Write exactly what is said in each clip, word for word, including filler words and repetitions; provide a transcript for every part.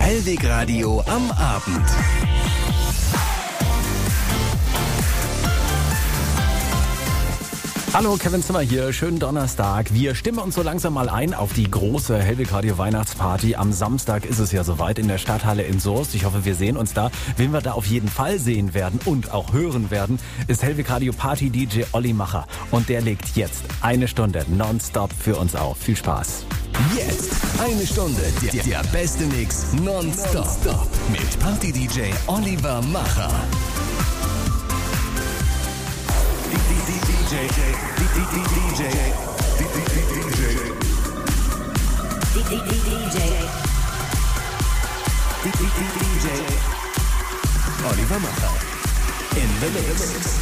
Hellwig Radio am Abend. Hallo, Kevin Zimmer hier. Schönen Donnerstag. Wir stimmen uns so langsam mal ein auf die große Hellwig Radio Weihnachtsparty. Am Samstag ist es ja soweit in der Stadthalle in Soest. Ich hoffe, wir sehen uns da. Wen wir da auf jeden Fall sehen werden und auch hören werden, ist Hellwig Radio Party D J Olli Macher. Und der legt jetzt eine Stunde nonstop für uns auf. Viel Spaß. Jetzt eine Stunde der, der beste Mix nonstop mit Party D J Oliver Macher. D J, D J, D J, D J, Oliver Macher in the mix.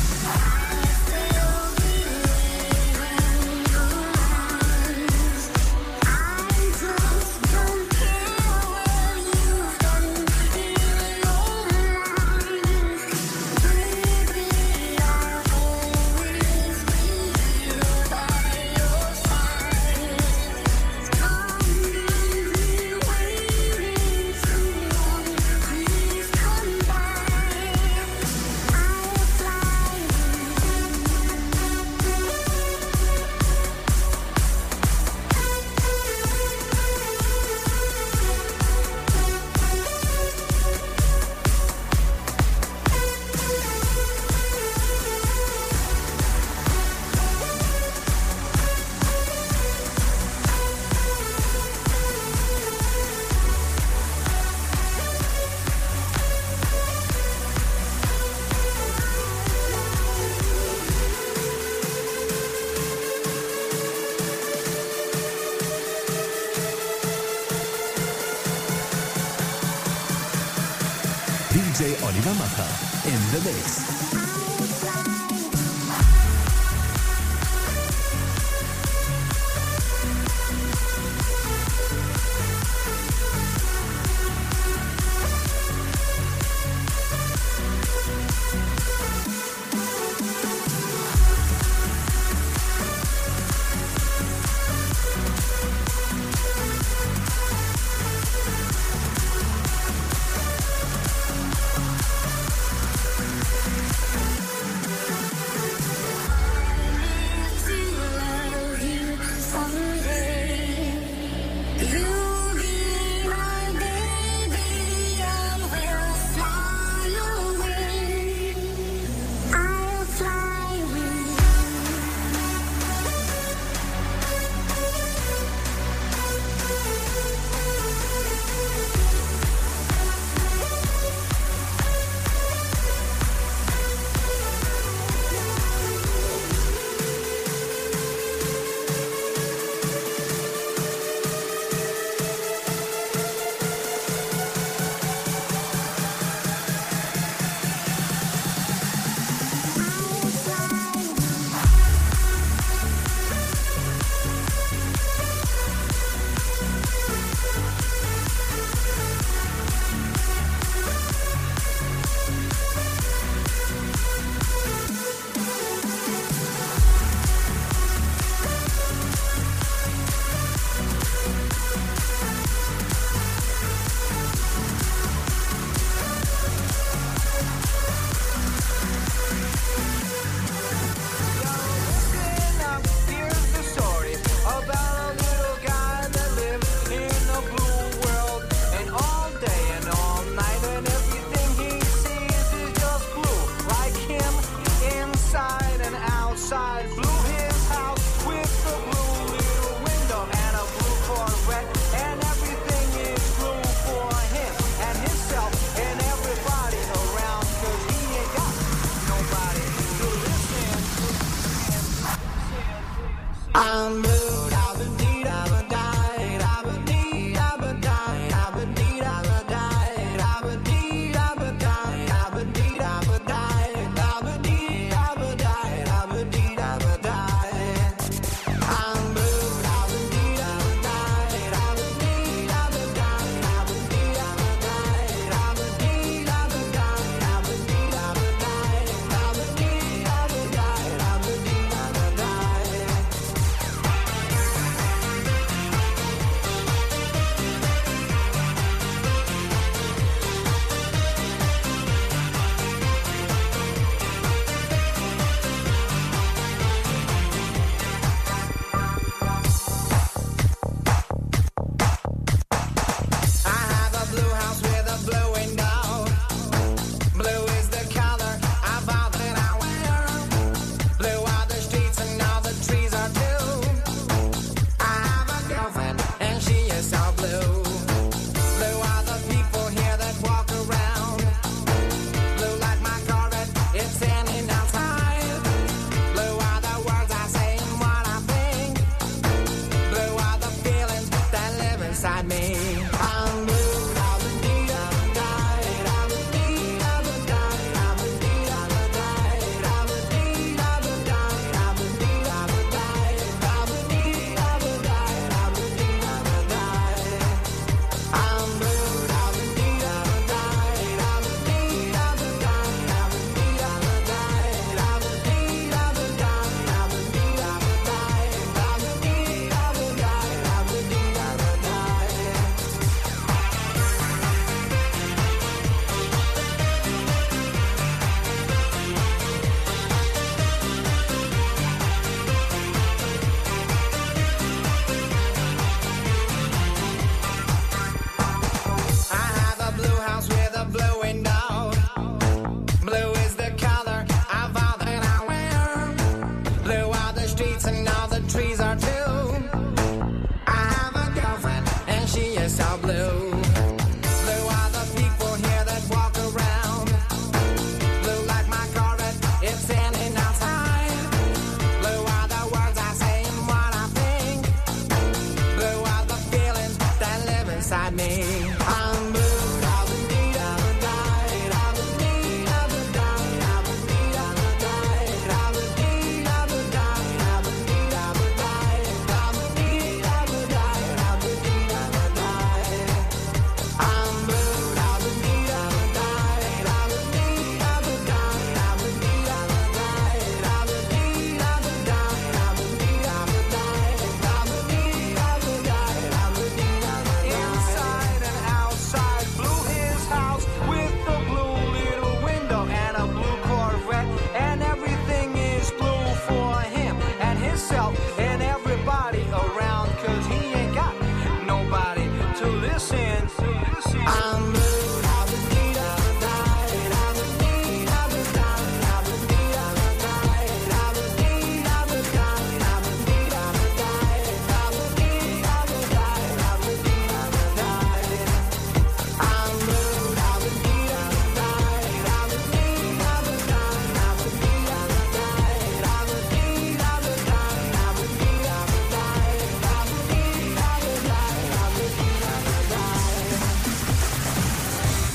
D J Oliver Macher in the mix.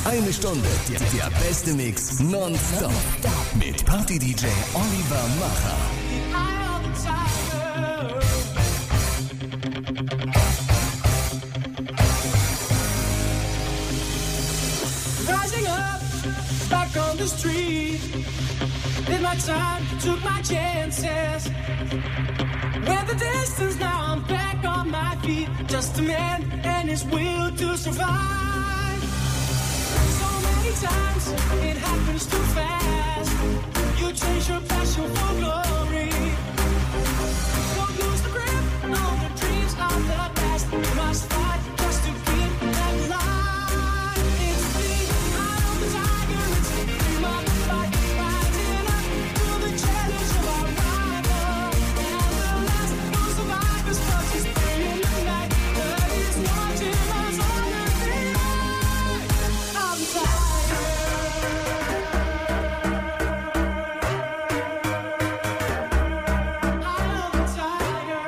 Eine Stunde, der, der beste Mix nonstop mit Party-D J Oliver Macher. Rising up, back on the street. Did my time, took my chances. Went the distance, now I'm back on my feet. Just a man and his will to survive. So many times it happens too fast. You change your passion for glory. Don't lose the grip on the dreams of the past. You must fight just to keep them alive. It's the eye of the tiger, it's the dream of the fight. Rising up to the challenge of our rival. And the last no survivors, cause it's three in the night. But it's watching us on the eye of the tiger. Eye of the tiger.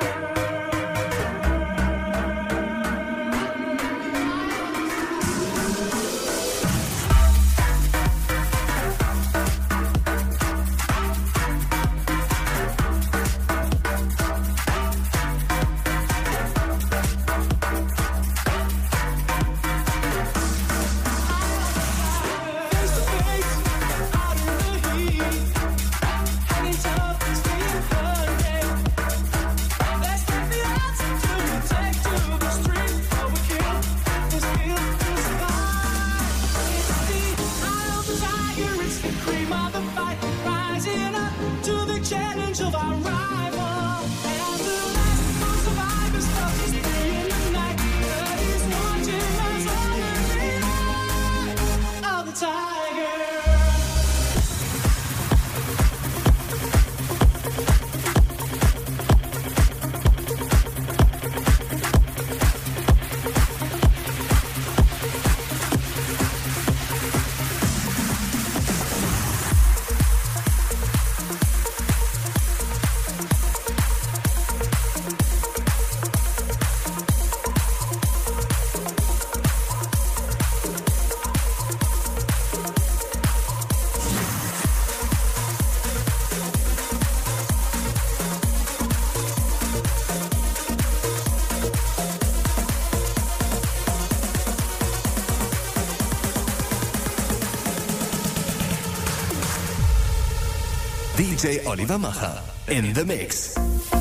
Face to face, out in the heat, hanging tough and staying hungry. Let's take the odds till we take to the street. Overkill, this feel to survive. It's the eye of the tiger, it's the cream of the fight. Rising up to the challenge of our rival. And the last no survivors, cause it's three in the night. But he's watching us on the eye of the tiger. D J Oliver Macher in the mix.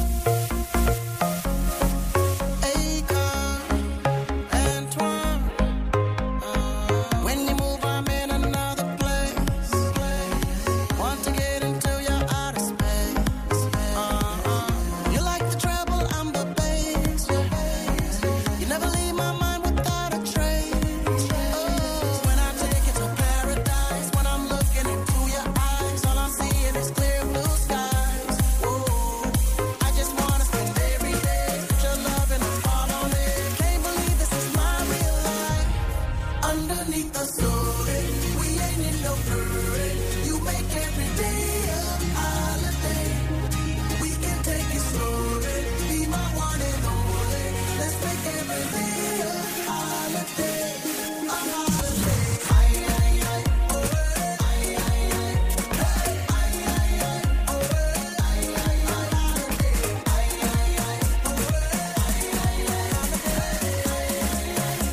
When you move, I'm in another place. Want to get into your outer space. Uh-uh. You like the treble, I'm the bass. You never leave my mind without a trace. Oh, when I take you to paradise, when I'm looking into your eyes, all I'm seeing is clear blue skies. Oh, I just wanna spend every day with your love and all on it. Can't believe this is my real life. Underneath the story, we ain't in no hurry. You make every day a holiday. We can take it slowly, be my one and only. Let's make every day a holiday. A holiday. Ay, ay, ay, oh, ay, ay, ay, hey, ay, ay, ay, oh, ay, ay, ay, holiday. Ay, ay, ay, oh, ay, ay, ay, holiday. Ay, ay, ay, oh, ay, ay, ay, holiday.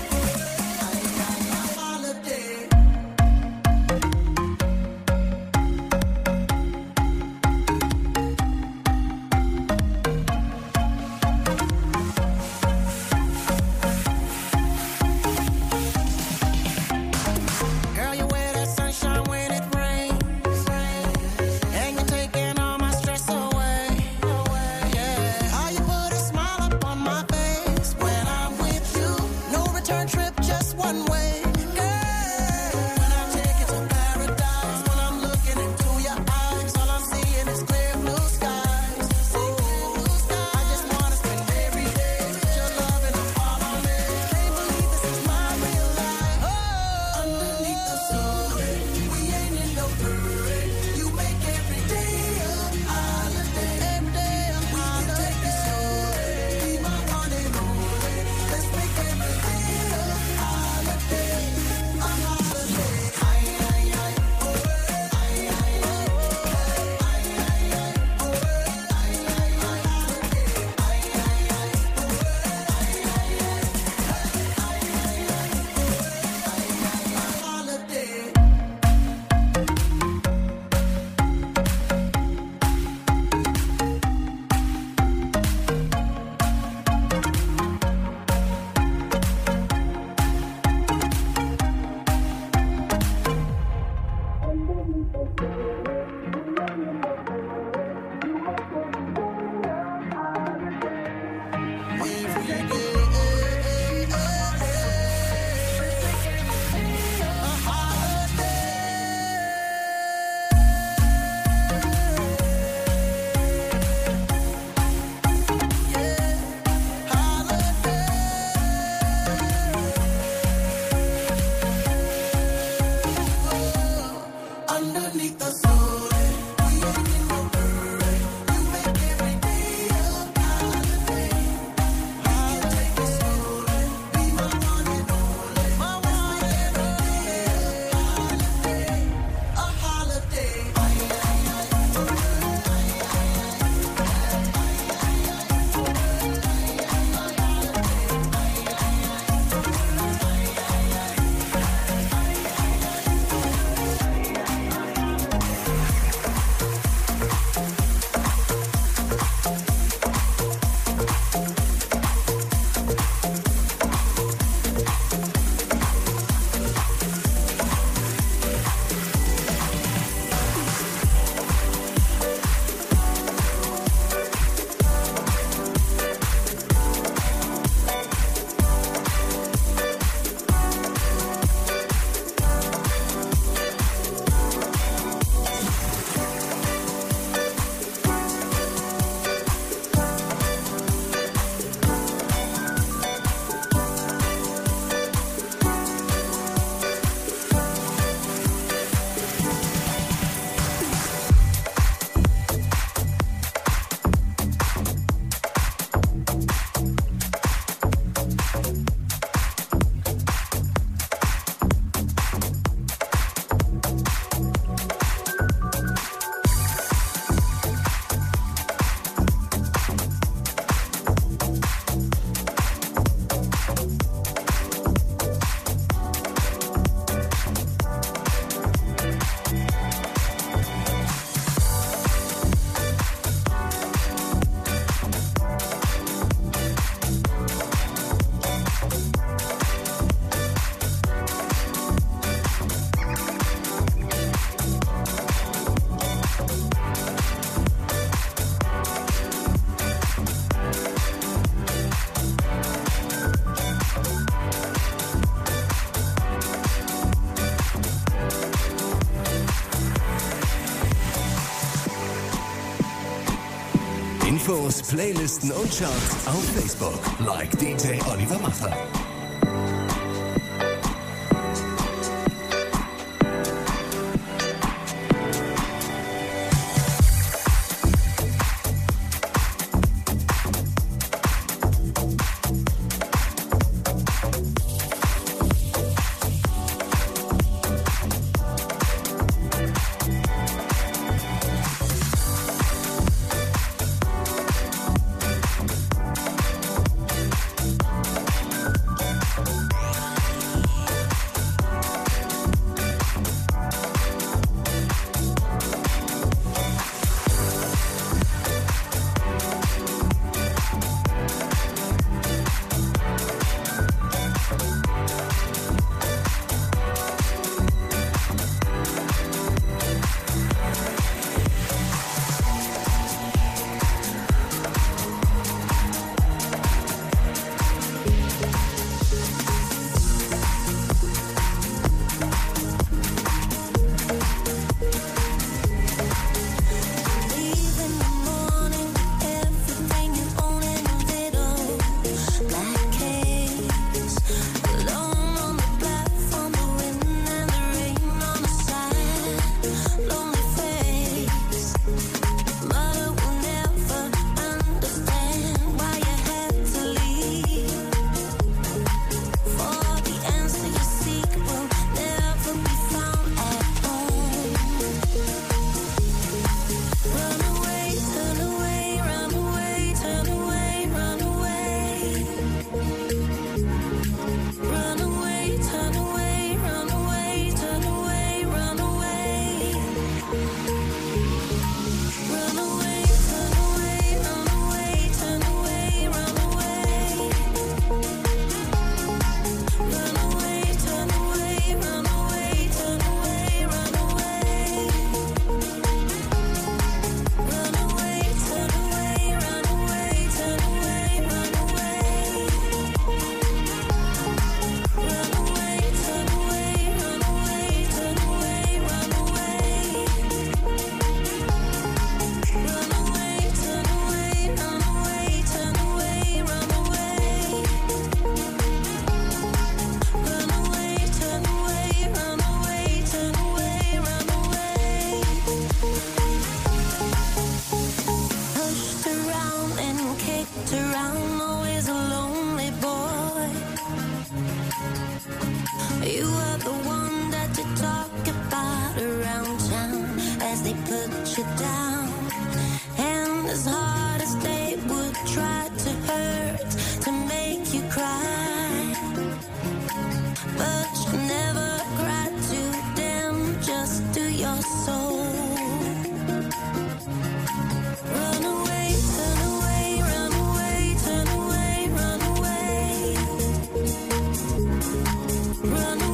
Infos, Playlisten und Charts auf Facebook. Like D J Oliver Macher.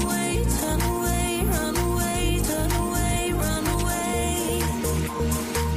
Run away, turn away, run away.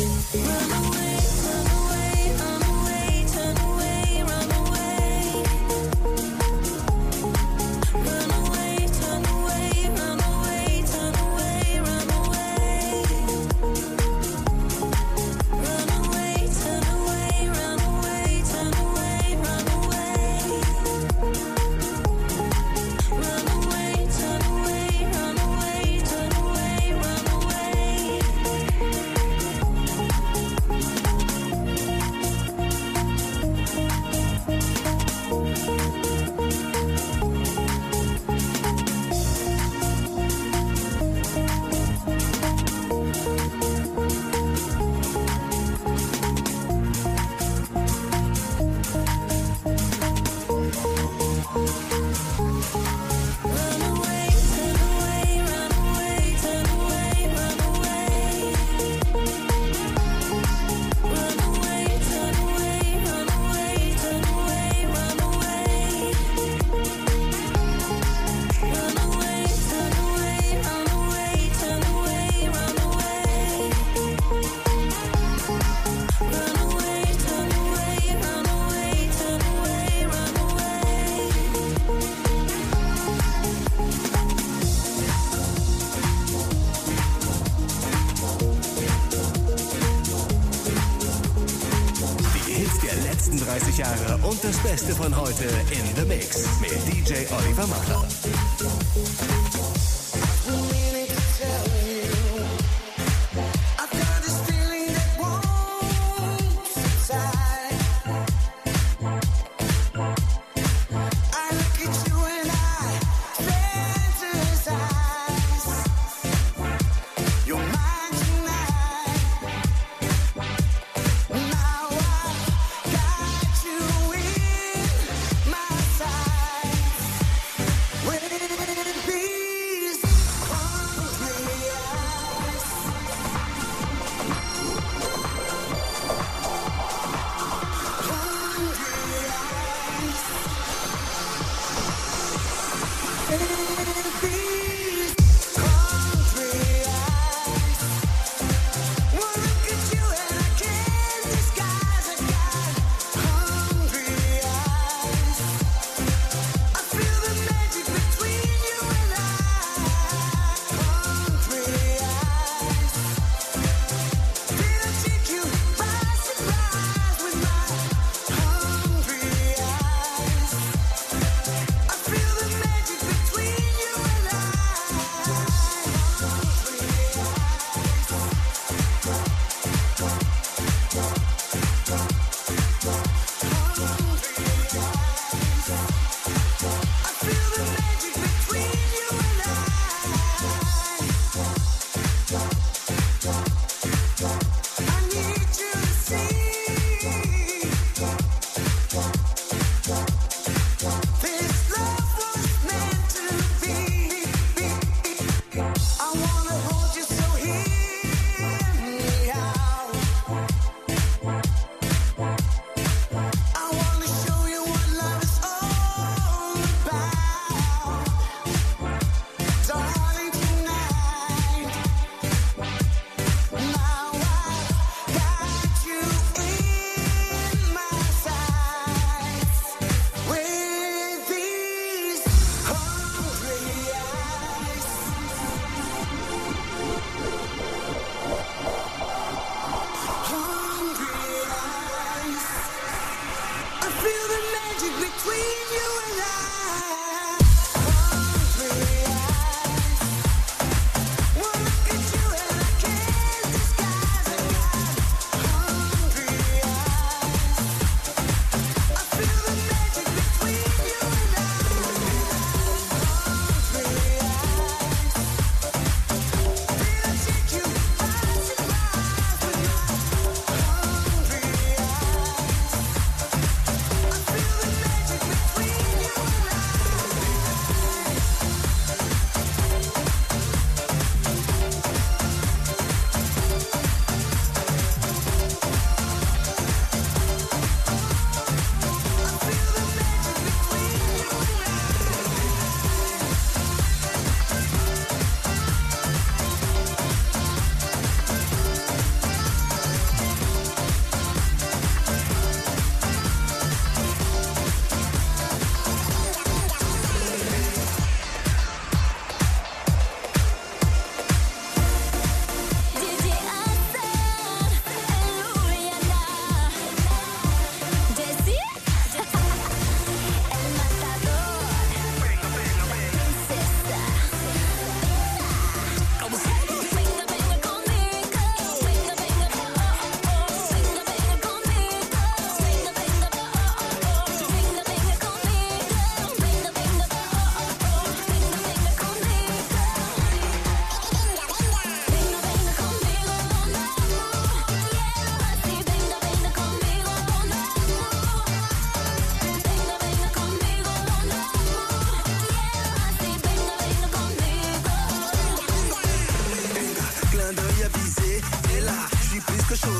dreißig Jahre und das Beste von heute in The Mix mit D J Oliver Macher. Will it be?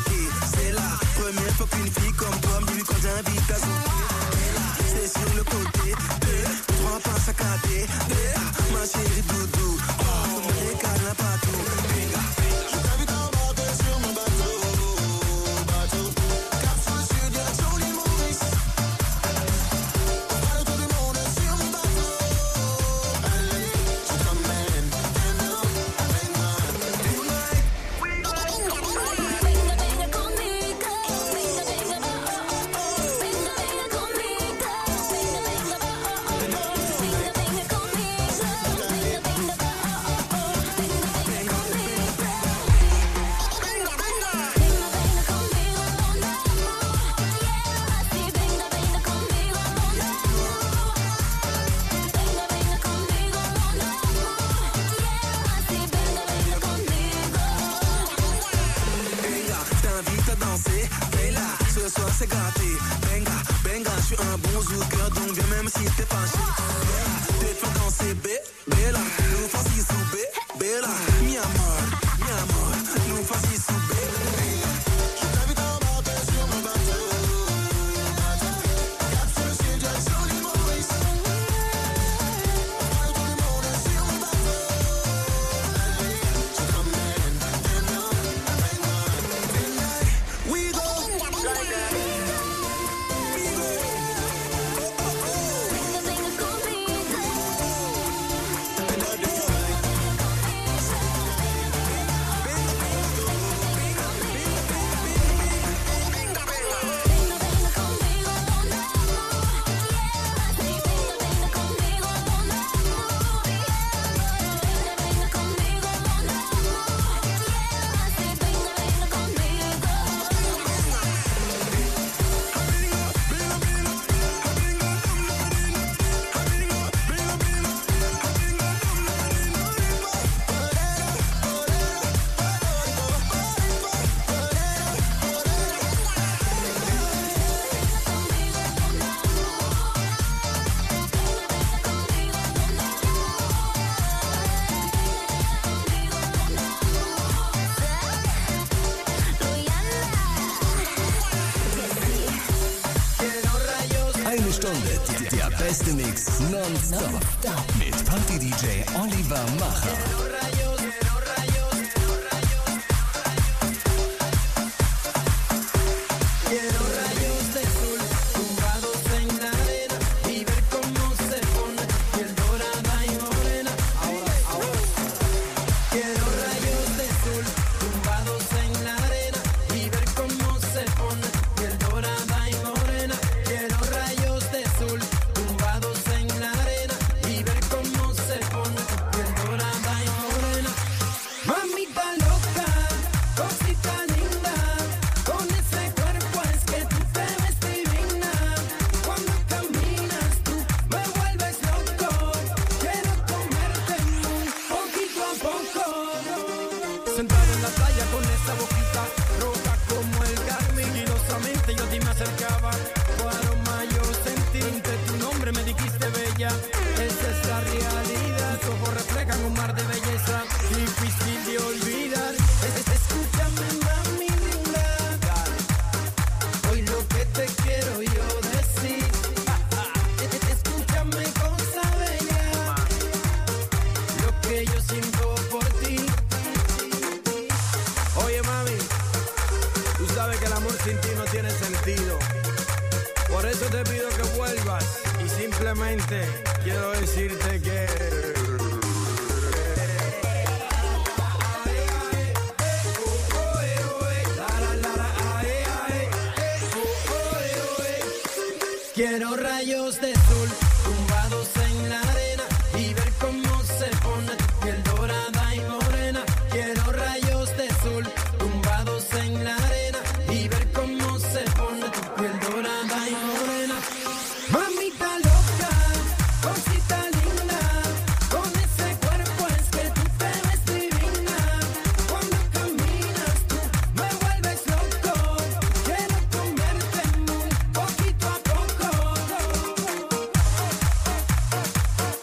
manquer. C'est la première fois qu'une fille comme toi me dit quand j'invite à souper. Et là, c'est sur le côté. Deux, trois pas saccadés. Et ma chérie doudou. Oh, comme les câlins partout. Venga, je t'invite à embarquer sur mon bateau. Bateau. Cap sur le sud, direction l'île Maurice. On fera le tour du monde sur mon bateau. Allez, je t'emmène. Venga, venga. Tonight, we go. Venga, venga conmigo. Venga, venga, oh, oh, oh. Venga, venga conmigo. Venga, venga, oh, oh, oh. Venga, venga conmigo. Venga, venga, oh, oh, oh. Venga, venga conmigo. Venga, venga. Venga, venga conmigo, no, no. Yeah, así venga, venga conmigo, no, no. Venga, venga conmigo, no, no. Yeah, así venga, venga conmigo. Venga, je t'invite à danser. Bella, ce soir c'est gâté. Venga, venga, je suis un bon zouker, donc viens même si t'es fâché. Bella, te fais danser, bé, Bella. Nous faisons sous bé, Bella. Mi amor, mi amor, nous faisons sous bé. Je t'invite à embarquer sur mon bateau. Cap sur le sud, direction l'île Maurice. On fera le tour du monde sur mon bateau. Allez, je t'emmène. Venga, venga. Tonight, we go. Like that. We go. Oh, oh, oh. Venga, venga conmigo. And I do right. Venga, venga conmigo, no, no. Yeah, así venga, venga conmigo, no, no. Venga, venga conmigo, no, no. Yeah, así venga, venga conmigo. Eine Stunde, der, der beste Mix nonstop. Mit Party-D J Oliver Macher. Quiero rayos de sol tumbados en la arena y ver cómo se pone piel dorada y morena. Ahora, ahora. Quiero rayos de sol tumbados en la arena y ver cómo se pone piel dorada y morena. Quiero rayos de sol tumbados en la arena y ver cómo se pone piel dorada y morena. Mamita loca, cosita linda, con ese cuerpo es que tú te ves divina. Cuando caminas tú me vuelves loco. Quiero comerte muy poquito a poco. Sentado en la playa con esa boquita roja como el carmín, sigilosamente yo a ti me acercaba. Tu aroma yo sentí, entre tu nombre me dijiste bella. Esa es la realidad, tus ojos reflejan un mar de belleza, difícil de olvidar. Es- es- Escúchame mami linda, hoy lo que te quiero yo decir. Es- es- Escúchame cosa bella, lo que yo siento por ti. Oye mami, tú sabes que el amor sin ti no tiene sentido. Por eso te pido que vuelvas y simplemente quiero decirte que quiero rayos de sol tumbados en la arena y ver cómo se pone piel dorada y morena. Quiero rayos de sol tumbados en la arena y ver cómo se pone piel dorada y morena. Mamita loca, cosita linda, con ese cuerpo es que tú te ves divina. Cuando caminas tú me vuelves loco. Quiero comerte muy poquito a poco.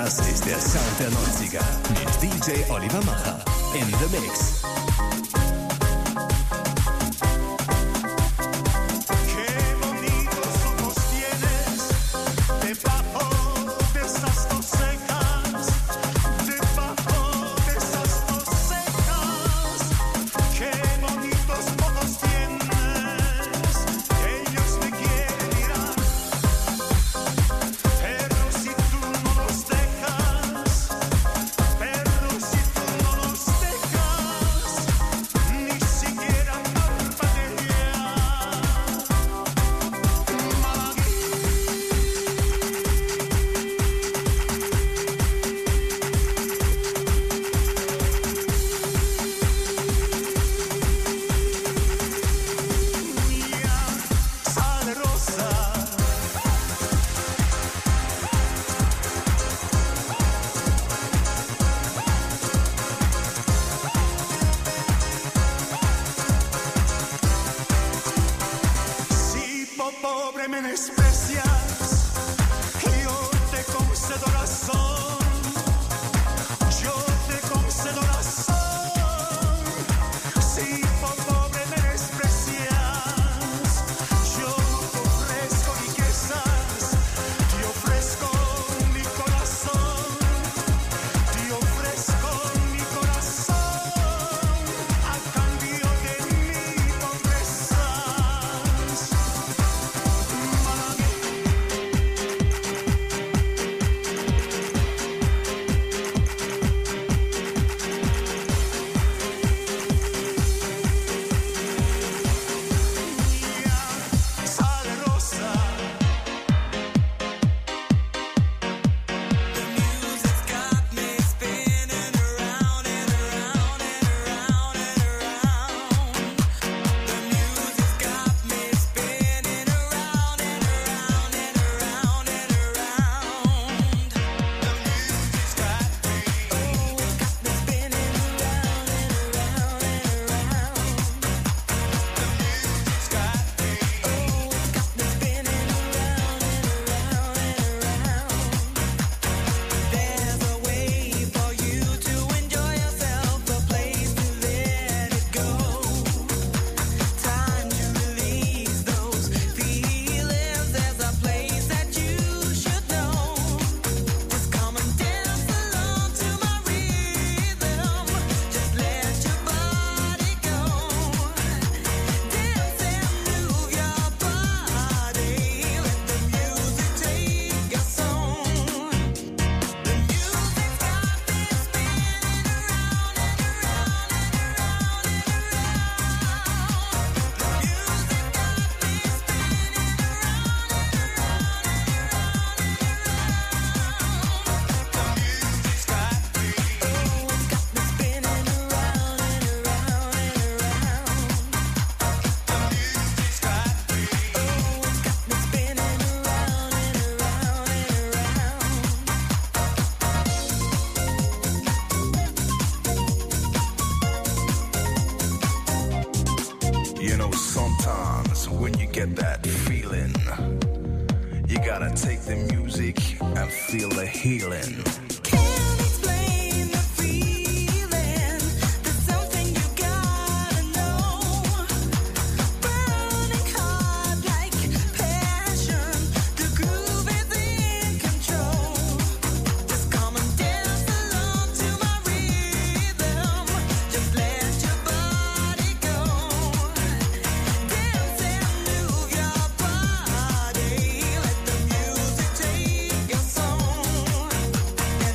Das ist der Sound der neunziger mit D J Oliver Macher. In the Mix. You know, sometimes when you get that feeling, you gotta take the music and feel the healing. Can't explain the feeling. There's something you gotta know. Burning hot like passion. The groove is in control. Just come and dance along to my rhythm. Just let your body go. Dance and move your body. Let the music take your soul.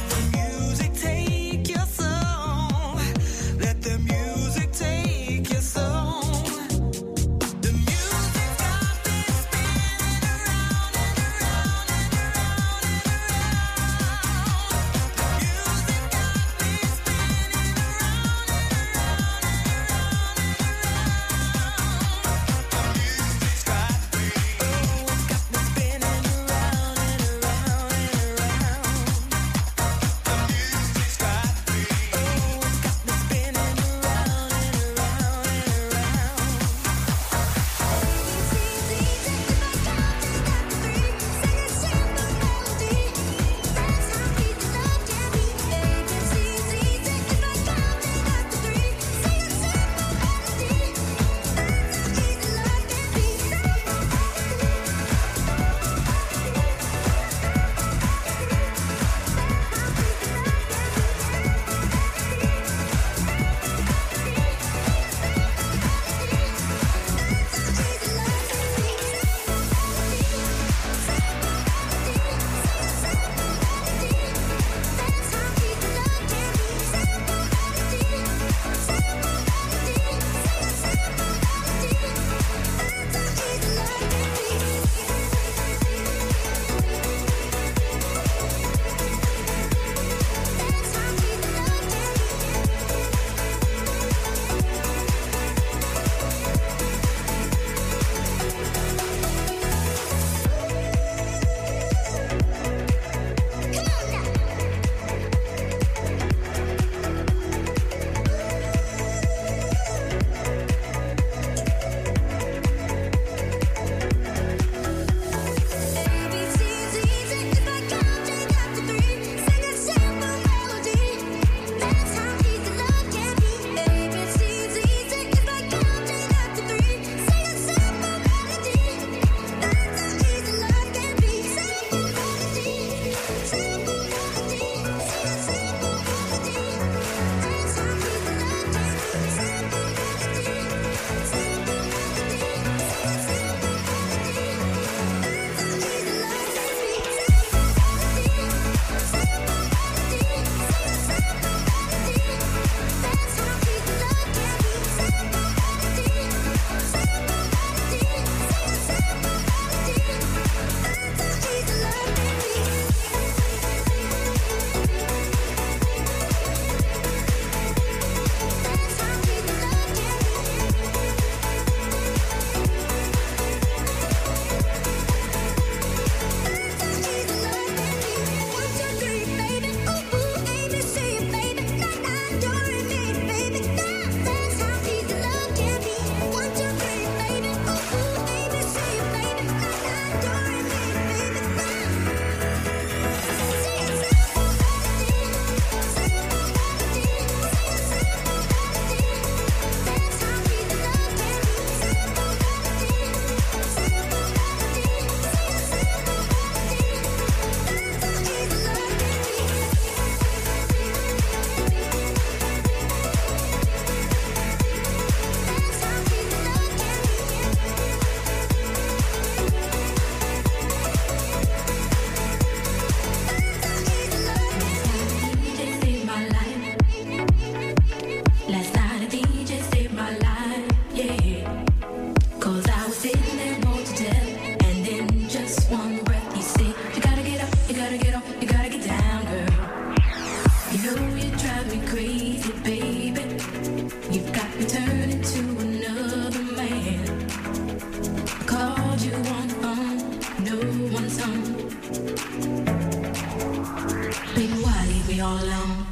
all alone.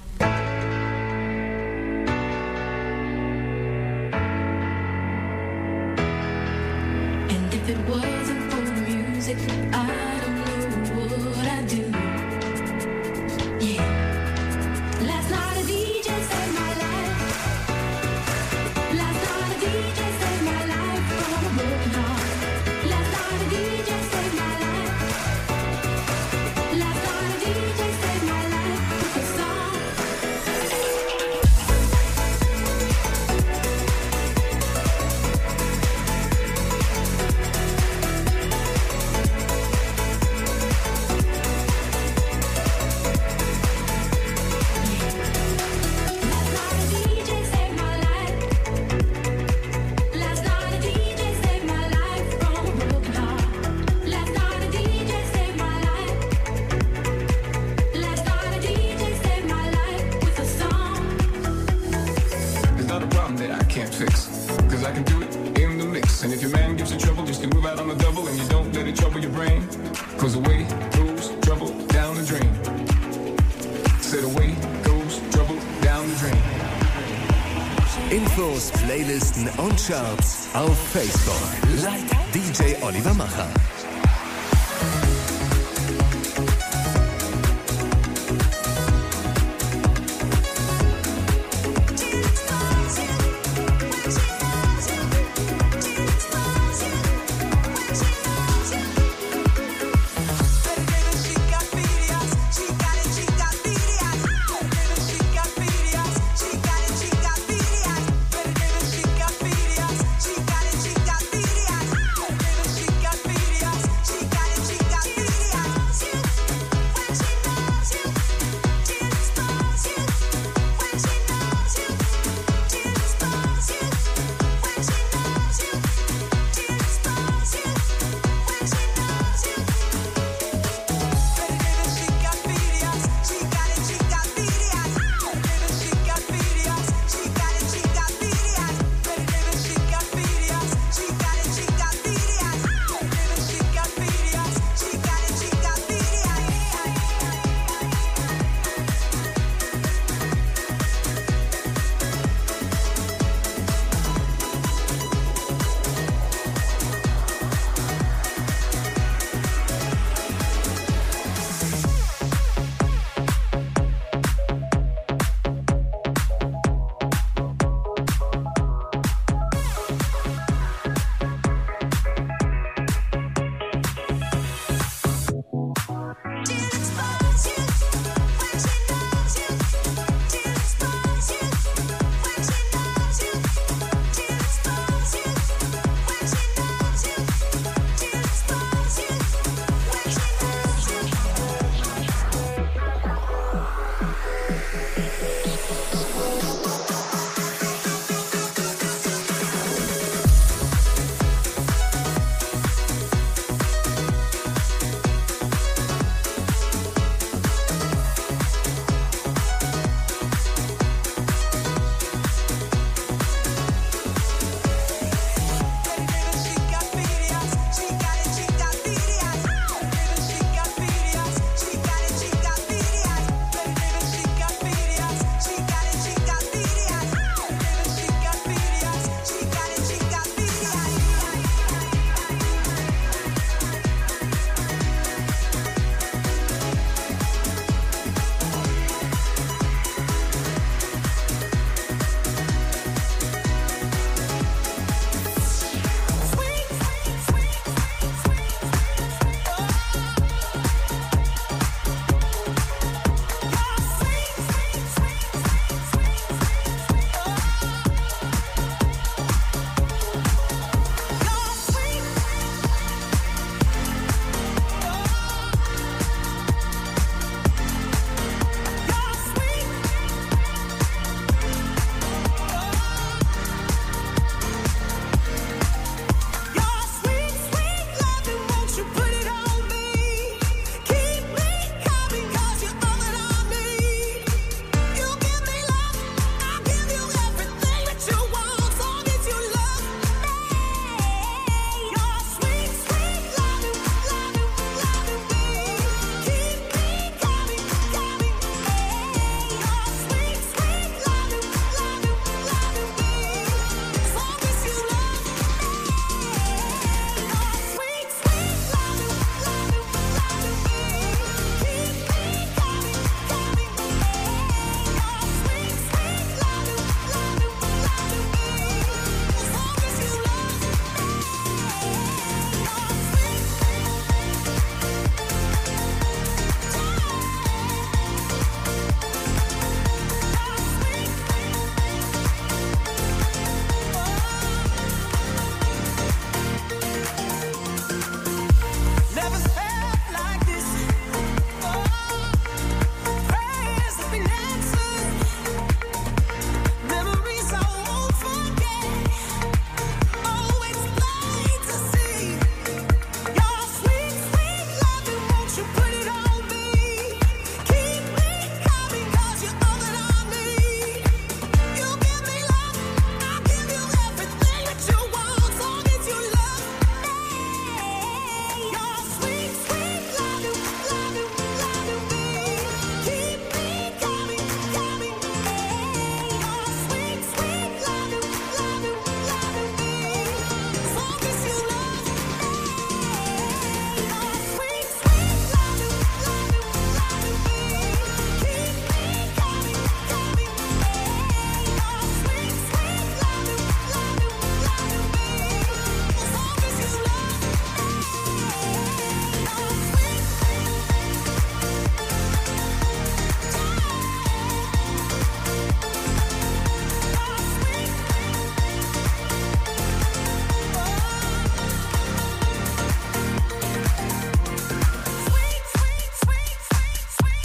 And if it wasn't for the music, I don't know what I'd do. Yeah. Last night a D J saved my life. Last night a D J saved my life from a broken heart. Last night a D J saved my life. Last night a D J saved my life with a song. Last night a D J saved my life. Last night a D J saved my life from a broken heart. Last night a D J saved my life. Last night a D J saved my life with a song. There's not a problem that I can't fix, cause I can do it in the mix. And if your man gives you trouble, just to move out on the double, and you don't let it trouble your brain, cause away goes trouble down the drain. Said away goes trouble down the drain. Infos, Playlisten und Charts auf Facebook. Like D J Oliver Macher. Chica,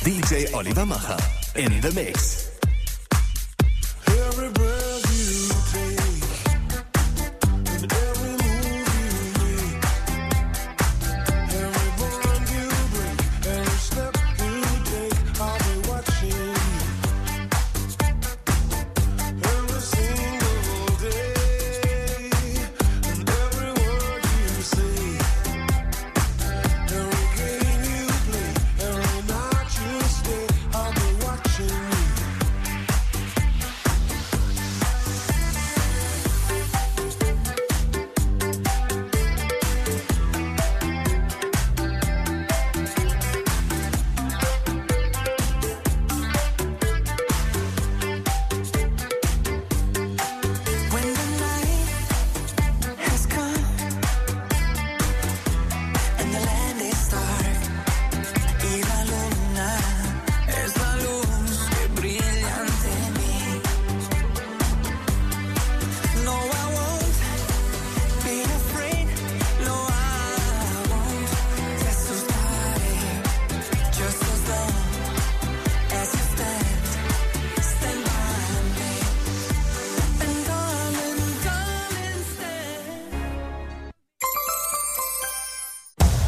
D J Oliver Macher in the Mix.